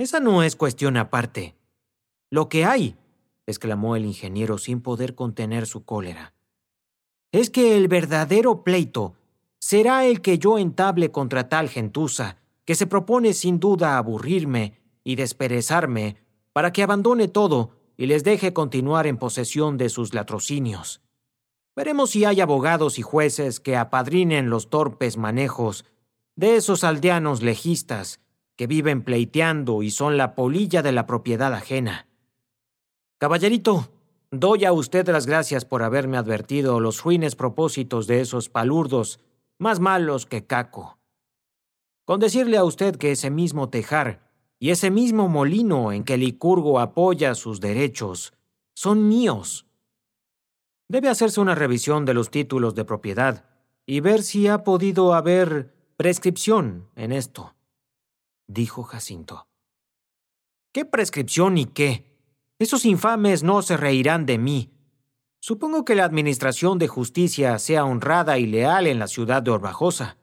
Esa no es cuestión aparte. Lo que hay, exclamó el ingeniero sin poder contener su cólera, es que el verdadero pleito será el que yo entable contra tal gentuza, que se propone sin duda aburrirme y desperezarme para que abandone todo y les deje continuar en posesión de sus latrocinios. Veremos si hay abogados y jueces que apadrinen los torpes manejos de esos aldeanos legistas que viven pleiteando y son la polilla de la propiedad ajena. Caballerito, doy a usted las gracias por haberme advertido los ruines propósitos de esos palurdos más malos que Caco. Con decirle a usted que ese mismo tejar y ese mismo molino en que Licurgo apoya sus derechos son míos. Debe hacerse una revisión de los títulos de propiedad y ver si ha podido haber prescripción en esto, dijo Jacinto. ¿Qué prescripción y qué? Esos infames no se reirán de mí. Supongo que la administración de justicia sea honrada y leal en la ciudad de Orbajosa.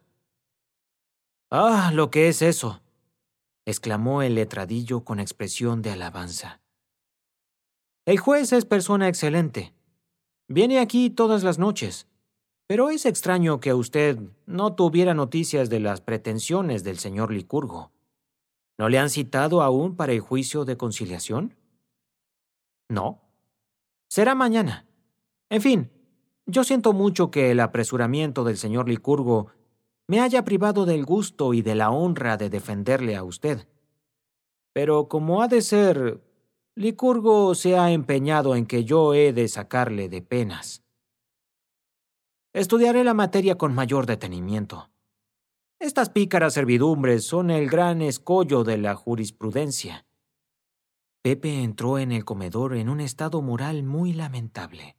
Ah, lo que es eso, exclamó el letradillo con expresión de alabanza. El juez es persona excelente. Viene aquí todas las noches, pero es extraño que usted no tuviera noticias de las pretensiones del señor Licurgo. ¿No le han citado aún para el juicio de conciliación? No. Será mañana. En fin, yo siento mucho que el apresuramiento del señor Licurgo me haya privado del gusto y de la honra de defenderle a usted. Pero como ha de ser, Licurgo se ha empeñado en que yo he de sacarle de penas. Estudiaré la materia con mayor detenimiento. Estas pícaras servidumbres son el gran escollo de la jurisprudencia. Pepe entró en el comedor en un estado moral muy lamentable.